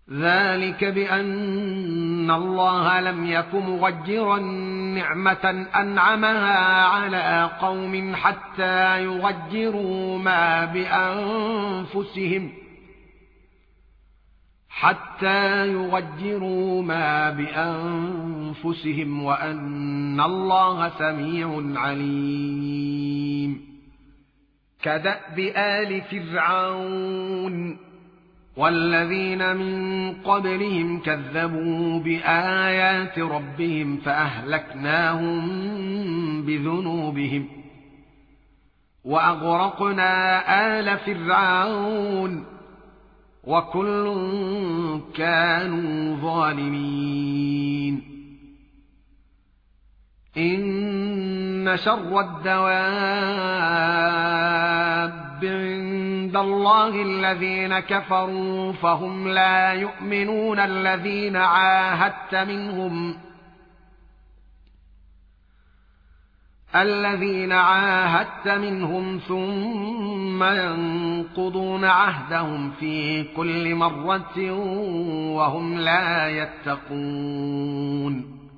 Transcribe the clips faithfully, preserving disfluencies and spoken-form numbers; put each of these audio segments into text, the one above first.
ذلك بأن الله لم يك مغيرا نعمة أنعمها على قوم حتى يغيروا ما بأنفسهم حتى يغيروا ما بأنفسهم وأن الله سميع عليم. كدأب آل فرعون والذين من قبلهم كذبوا بآيات ربهم فأهلكناهم بذنوبهم وأغرقنا آل فرعون وكل كانوا ظالمين. إن شر الدواب عند الله الذين كفروا فهم لا يؤمنون الذين عاهدت منهم الذين عاهدت منهم ثم ينقضون عهدهم في كل مرة وهم لا يتقون.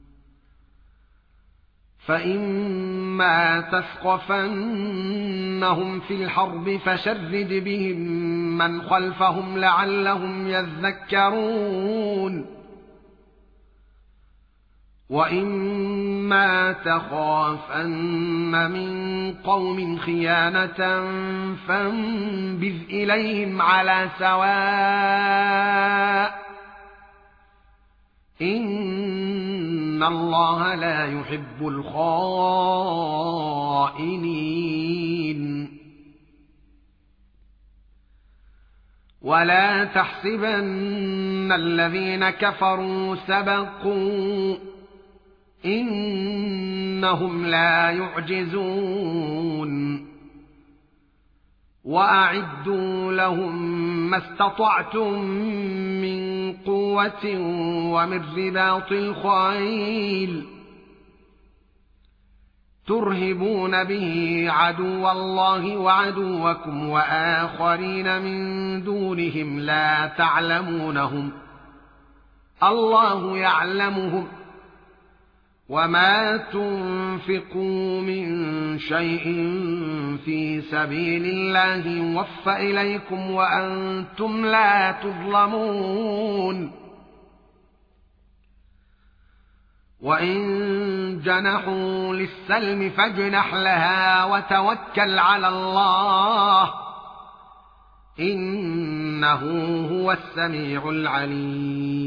فإما تثقفنهم في الحرب فشرد بهم من خلفهم لعلهم يذكرون. وإما تخافن من قوم خيانة فانبذ إليهم على سواء إن الله لا يحب الخائنين. ولا تحسبن الذين كفروا سبقوا إنهم لا يعجزون. وأعدوا لهم ما استطعتم من قوة ومن رباط الخيل ترهبون به عدو الله وعدوكم وآخرين من دونهم لا تعلمونهم الله يعلمهم. وما تنفقوا من شيء في سبيل الله يوفى إليكم وأنتم لا تظلمون. وإن جنحوا للسلم فاجنح لها وتوكل على الله إنه هو السميع العليم.